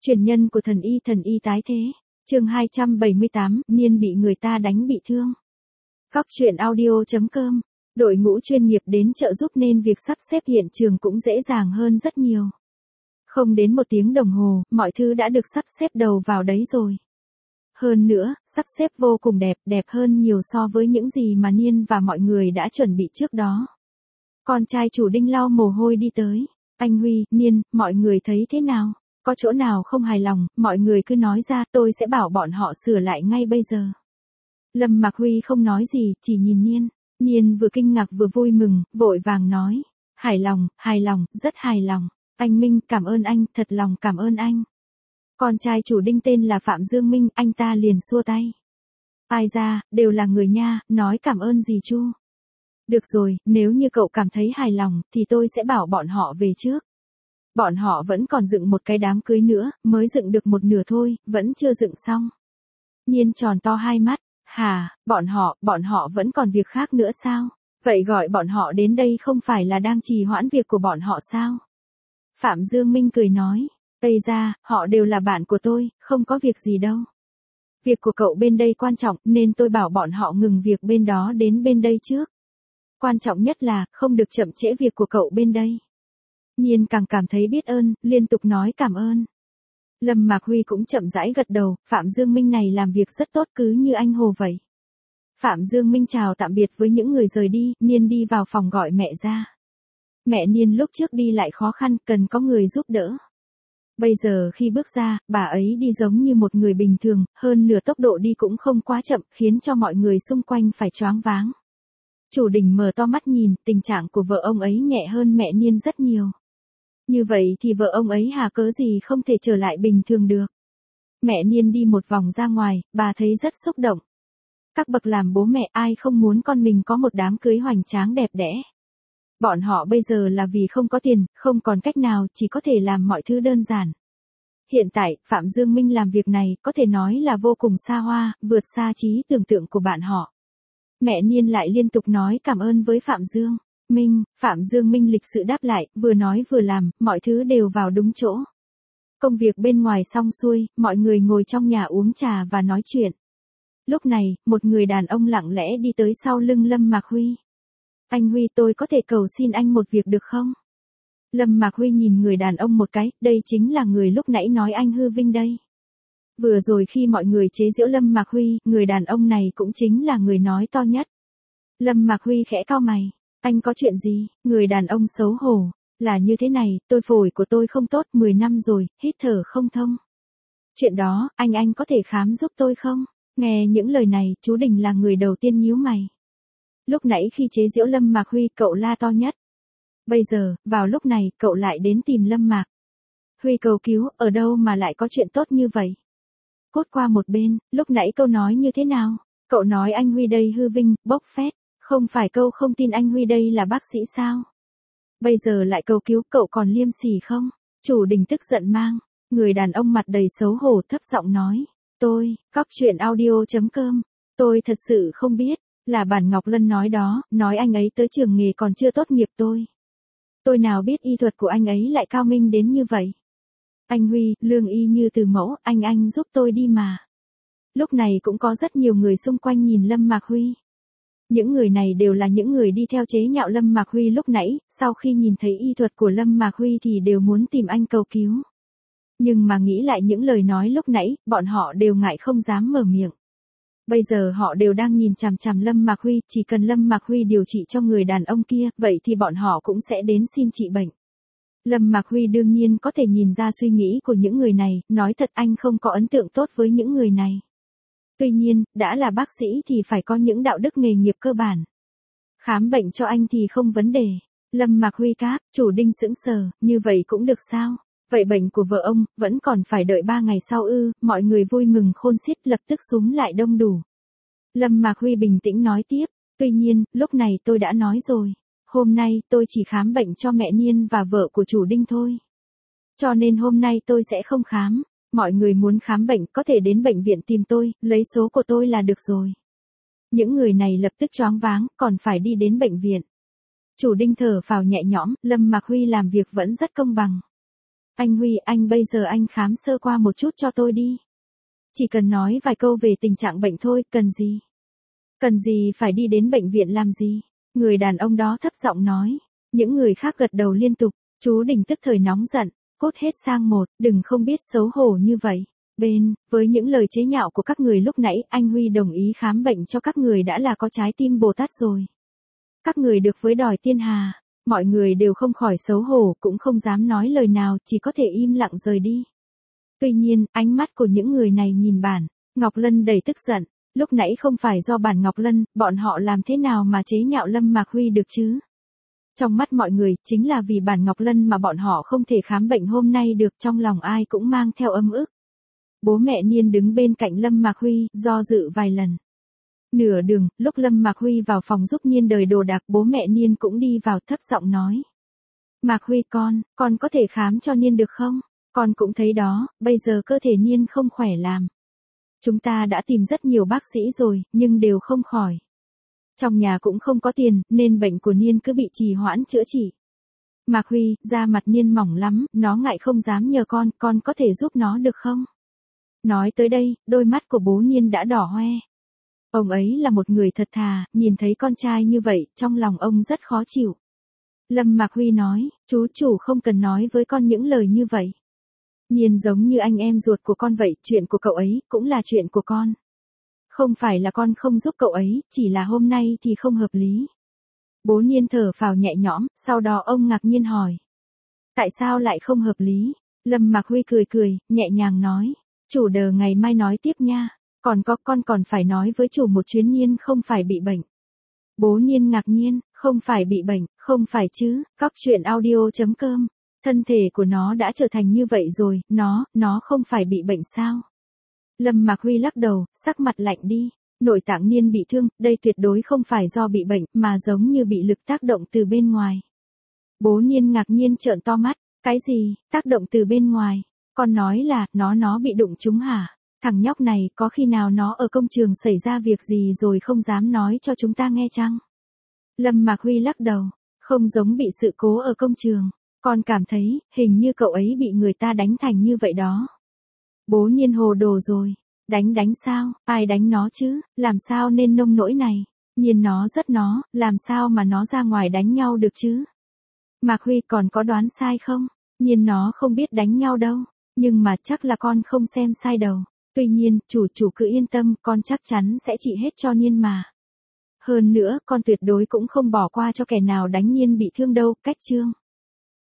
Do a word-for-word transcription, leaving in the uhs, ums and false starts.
Truyền nhân của thần y thần y tái thế. Chương hai trăm bảy mươi tám, Niên bị người ta đánh bị thương. Góc truyện audio chấm com. Đội ngũ chuyên nghiệp đến trợ giúp nên việc sắp xếp hiện trường cũng dễ dàng hơn rất nhiều. Không đến một tiếng đồng hồ, mọi thứ đã được sắp xếp đầu vào đấy rồi. Hơn nữa, sắp xếp vô cùng đẹp, đẹp hơn nhiều so với những gì mà Niên và mọi người đã chuẩn bị trước đó. Con trai chủ Đinh lau mồ hôi đi tới. Anh Huy, Niên, mọi người thấy thế nào? Có chỗ nào không hài lòng, mọi người cứ nói ra, tôi sẽ bảo bọn họ sửa lại ngay bây giờ. Lâm Mạc Huy không nói gì, chỉ nhìn Niên. Niên vừa kinh ngạc vừa vui mừng, vội vàng nói. Hài lòng, hài lòng, rất hài lòng. Anh Minh, cảm ơn anh, thật lòng cảm ơn anh. Con trai chủ Đinh tên là Phạm Dương Minh, anh ta liền xua tay. Ai ra, đều là người nha, nói cảm ơn gì chu. Được rồi, nếu như cậu cảm thấy hài lòng, thì tôi sẽ bảo bọn họ về trước. Bọn họ vẫn còn dựng một cái đám cưới nữa, mới dựng được một nửa thôi, vẫn chưa dựng xong. Niên tròn to hai mắt, hả, bọn họ, bọn họ vẫn còn việc khác nữa sao? Vậy gọi bọn họ đến đây không phải là đang trì hoãn việc của bọn họ sao? Phạm Dương Minh cười nói, Tây ra, họ đều là bạn của tôi, không có việc gì đâu. Việc của cậu bên đây quan trọng, nên tôi bảo bọn họ ngừng việc bên đó đến bên đây trước. Quan trọng nhất là, không được chậm trễ việc của cậu bên đây. Niên càng cảm thấy biết ơn, liên tục nói cảm ơn. Lâm Mạc Huy cũng chậm rãi gật đầu, Phạm Dương Minh này làm việc rất tốt cứ như anh Hồ vậy. Phạm Dương Minh chào tạm biệt với những người rời đi, Niên đi vào phòng gọi mẹ ra. Mẹ Niên lúc trước đi lại khó khăn, cần có người giúp đỡ. Bây giờ khi bước ra, bà ấy đi giống như một người bình thường, hơn nửa tốc độ đi cũng không quá chậm, khiến cho mọi người xung quanh phải choáng váng. Chủ Đình mở to mắt nhìn, tình trạng của vợ ông ấy nhẹ hơn mẹ Niên rất nhiều. Như vậy thì vợ ông ấy hà cớ gì không thể trở lại bình thường được. Mẹ Niên đi một vòng ra ngoài, bà thấy rất xúc động. Các bậc làm bố mẹ ai không muốn con mình có một đám cưới hoành tráng đẹp đẽ. Bọn họ bây giờ là vì không có tiền, không còn cách nào, chỉ có thể làm mọi thứ đơn giản. Hiện tại, Phạm Dương Minh làm việc này có thể nói là vô cùng xa hoa, vượt xa trí tưởng tượng của bạn họ. Mẹ Niên lại liên tục nói cảm ơn với Phạm Dương Minh, Phạm Dương Minh lịch sự đáp lại, vừa nói vừa làm, mọi thứ đều vào đúng chỗ. Công việc bên ngoài xong xuôi, mọi người ngồi trong nhà uống trà và nói chuyện. Lúc này, một người đàn ông lặng lẽ đi tới sau lưng Lâm Mạc Huy. Anh Huy, tôi có thể cầu xin anh một việc được không? Lâm Mạc Huy nhìn người đàn ông một cái, đây chính là người lúc nãy nói anh hư vinh đây. Vừa rồi khi mọi người chế giễu Lâm Mạc Huy, người đàn ông này cũng chính là người nói to nhất. Lâm Mạc Huy khẽ cau mày, anh có chuyện gì? Người đàn ông xấu hổ, là như thế này, tôi phổi của tôi không tốt, mười năm rồi, hít thở không thông. Chuyện đó, anh anh có thể khám giúp tôi không? Nghe những lời này, chú Đình là người đầu tiên nhíu mày. Lúc nãy khi chế giễu Lâm Mạc Huy, cậu la to nhất. Bây giờ, vào lúc này, cậu lại đến tìm Lâm Mạc Huy cầu cứu, ở đâu mà lại có chuyện tốt như vậy? Cốt qua một bên, lúc nãy câu nói như thế nào? Cậu nói anh Huy đây hư vinh, bốc phét, không phải câu không tin anh Huy đây là bác sĩ sao? Bây giờ lại cầu cứu, cậu còn liêm sỉ không? Chủ Đình tức giận mang, người đàn ông mặt đầy xấu hổ thấp giọng nói, tôi, góc truyện audio chấm com, tôi thật sự không biết, là bản Ngọc Lân nói đó, nói anh ấy tới trường nghề còn chưa tốt nghiệp tôi. Tôi nào biết y thuật của anh ấy lại cao minh đến như vậy. Anh Huy, lương y như từ mẫu, anh anh giúp tôi đi mà. Lúc này cũng có rất nhiều người xung quanh nhìn Lâm Mạc Huy. Những người này đều là những người đi theo chế nhạo Lâm Mạc Huy lúc nãy, sau khi nhìn thấy y thuật của Lâm Mạc Huy thì đều muốn tìm anh cầu cứu. Nhưng mà nghĩ lại những lời nói lúc nãy, bọn họ đều ngại không dám mở miệng. Bây giờ họ đều đang nhìn chằm chằm Lâm Mạc Huy, chỉ cần Lâm Mạc Huy điều trị cho người đàn ông kia, vậy thì bọn họ cũng sẽ đến xin trị bệnh. Lâm Mạc Huy đương nhiên có thể nhìn ra suy nghĩ của những người này, nói thật anh không có ấn tượng tốt với những người này. Tuy nhiên, đã là bác sĩ thì phải có những đạo đức nghề nghiệp cơ bản. Khám bệnh cho anh thì không vấn đề. Lâm Mạc Huy cáp, chủ Đinh sững sờ, như vậy cũng được sao? Vậy bệnh của vợ ông, vẫn còn phải đợi ba ngày sau ư, mọi người vui mừng khôn xiết lập tức xúm lại đông đủ. Lâm Mạc Huy bình tĩnh nói tiếp, tuy nhiên, lúc này tôi đã nói rồi. Hôm nay, tôi chỉ khám bệnh cho mẹ Niên và vợ của chủ Đinh thôi. Cho nên hôm nay tôi sẽ không khám. Mọi người muốn khám bệnh có thể đến bệnh viện tìm tôi, lấy số của tôi là được rồi. Những người này lập tức choáng váng, còn phải đi đến bệnh viện. Chủ Đinh thở phào nhẹ nhõm, Lâm Mạc Huy làm việc vẫn rất công bằng. Anh Huy, anh bây giờ anh khám sơ qua một chút cho tôi đi. Chỉ cần nói vài câu về tình trạng bệnh thôi, cần gì? Cần gì phải đi đến bệnh viện làm gì? Người đàn ông đó thấp giọng nói. Những người khác gật đầu liên tục, chú Đình tức thời nóng giận, cốt hết sang một, đừng không biết xấu hổ như vậy. Bên, với những lời chế nhạo của các người lúc nãy, anh Huy đồng ý khám bệnh cho các người đã là có trái tim Bồ Tát rồi. Các người được với đòi thiên hà, mọi người đều không khỏi xấu hổ, cũng không dám nói lời nào, chỉ có thể im lặng rời đi. Tuy nhiên, ánh mắt của những người này nhìn Bản Ngọc Lân đầy tức giận, lúc nãy không phải do Bản Ngọc Lân, bọn họ làm thế nào mà chế nhạo Lâm Mạc Huy được chứ? Trong mắt mọi người, chính là vì Bản Ngọc Lân mà bọn họ không thể khám bệnh hôm nay được, trong lòng ai cũng mang theo âm ức. Bố mẹ Niên đứng bên cạnh Lâm Mạc Huy, do dự vài lần. Nửa đường, lúc Lâm Mạc Huy vào phòng giúp Niên đời đồ đạc, bố mẹ Niên cũng đi vào thấp giọng nói. Mạc Huy con, con có thể khám cho Niên được không? Con cũng thấy đó, bây giờ cơ thể Niên không khỏe làm. Chúng ta đã tìm rất nhiều bác sĩ rồi, nhưng đều không khỏi. Trong nhà cũng không có tiền, nên bệnh của Niên cứ bị trì hoãn chữa trị. Mạc Huy, da mặt Niên mỏng lắm, nó ngại không dám nhờ con, con có thể giúp nó được không? Nói tới đây, đôi mắt của bố Niên đã đỏ hoe. Ông ấy là một người thật thà, nhìn thấy con trai như vậy, trong lòng ông rất khó chịu. Lâm Mạc Huy nói, chú chủ không cần nói với con những lời như vậy. Niên giống như anh em ruột của con vậy, chuyện của cậu ấy, cũng là chuyện của con. Không phải là con không giúp cậu ấy, chỉ là hôm nay thì không hợp lý. Bố Niên thở phào nhẹ nhõm, sau đó ông ngạc nhiên hỏi. Tại sao lại không hợp lý? Lâm Mạc Huy cười cười, nhẹ nhàng nói. Chủ đờ ngày mai nói tiếp nha. Còn có con còn phải nói với chủ một chuyến Niên không phải bị bệnh. Bố Niên ngạc nhiên, không phải bị bệnh, không phải chứ, cóc truyện audio chấm com. Thân thể của nó đã trở thành như vậy rồi, nó, nó không phải bị bệnh sao? Lâm Mạc Huy lắc đầu, sắc mặt lạnh đi. Nội tạng Niên bị thương, đây tuyệt đối không phải do bị bệnh, mà giống như bị lực tác động từ bên ngoài. Bố Niên ngạc nhiên trợn to mắt, cái gì, tác động từ bên ngoài? Con nói là, nó nó bị đụng trúng hả? Thằng nhóc này, có khi nào nó ở công trường xảy ra việc gì rồi không dám nói cho chúng ta nghe chăng? Lâm Mạc Huy lắc đầu, không giống bị sự cố ở công trường. Con cảm thấy, hình như cậu ấy bị người ta đánh thành như vậy đó. Bố Niên hồ đồ rồi. Đánh đánh sao, ai đánh nó chứ, làm sao nên nông nỗi này. Nhiên nó rất nó, làm sao mà nó ra ngoài đánh nhau được chứ. Mạc Huy còn có đoán sai không? Nhiên nó không biết đánh nhau đâu. Nhưng mà chắc là con không xem sai đầu. Tuy nhiên, chủ chủ cứ yên tâm, con chắc chắn sẽ trị hết cho Niên mà. Hơn nữa, con tuyệt đối cũng không bỏ qua cho kẻ nào đánh Niên bị thương đâu, cách chương.